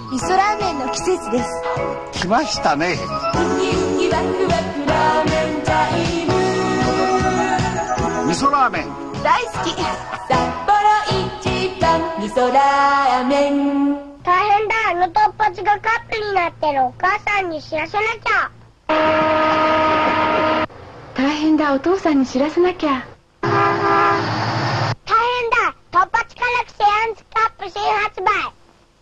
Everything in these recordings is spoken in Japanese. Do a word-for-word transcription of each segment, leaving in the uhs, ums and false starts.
味噌ラーメンの季節です。 来ましたね。 ウキウキワクワクラーメンタイム。 味噌ラーメン大好き。 札幌一番味噌ラーメン。 大変だ、あのトッポチがカップになってる。お母さんに知らせなきゃ。 大変だ、お父さんに知らせなきゃ。 大変だ、トッポチ辛くてあんずカップ新発売。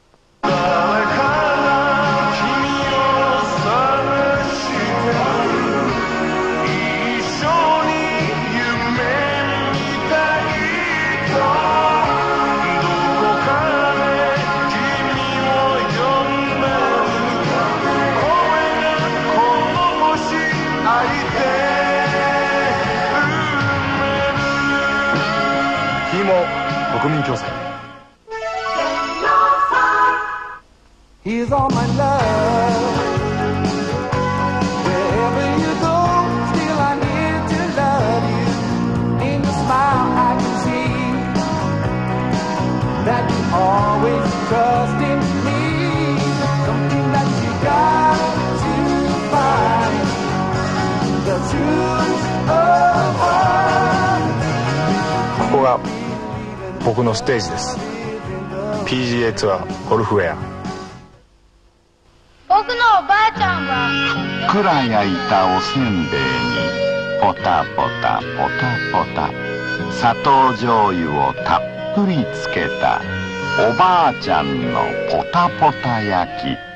国民共済。 He's all my love. Wherever you go, still I'm here to love you. In your smile I can see that you always trust in me. Something that you got to find. The truth of heart. ここが僕のステージです。 ピージーエー ツアーゴルフウェア。 僕のおばあちゃんはふっくら焼いたおせんべいにポタポタポタポタ砂糖醤油をたっぷりつけたおばあちゃんのポタポタ焼き。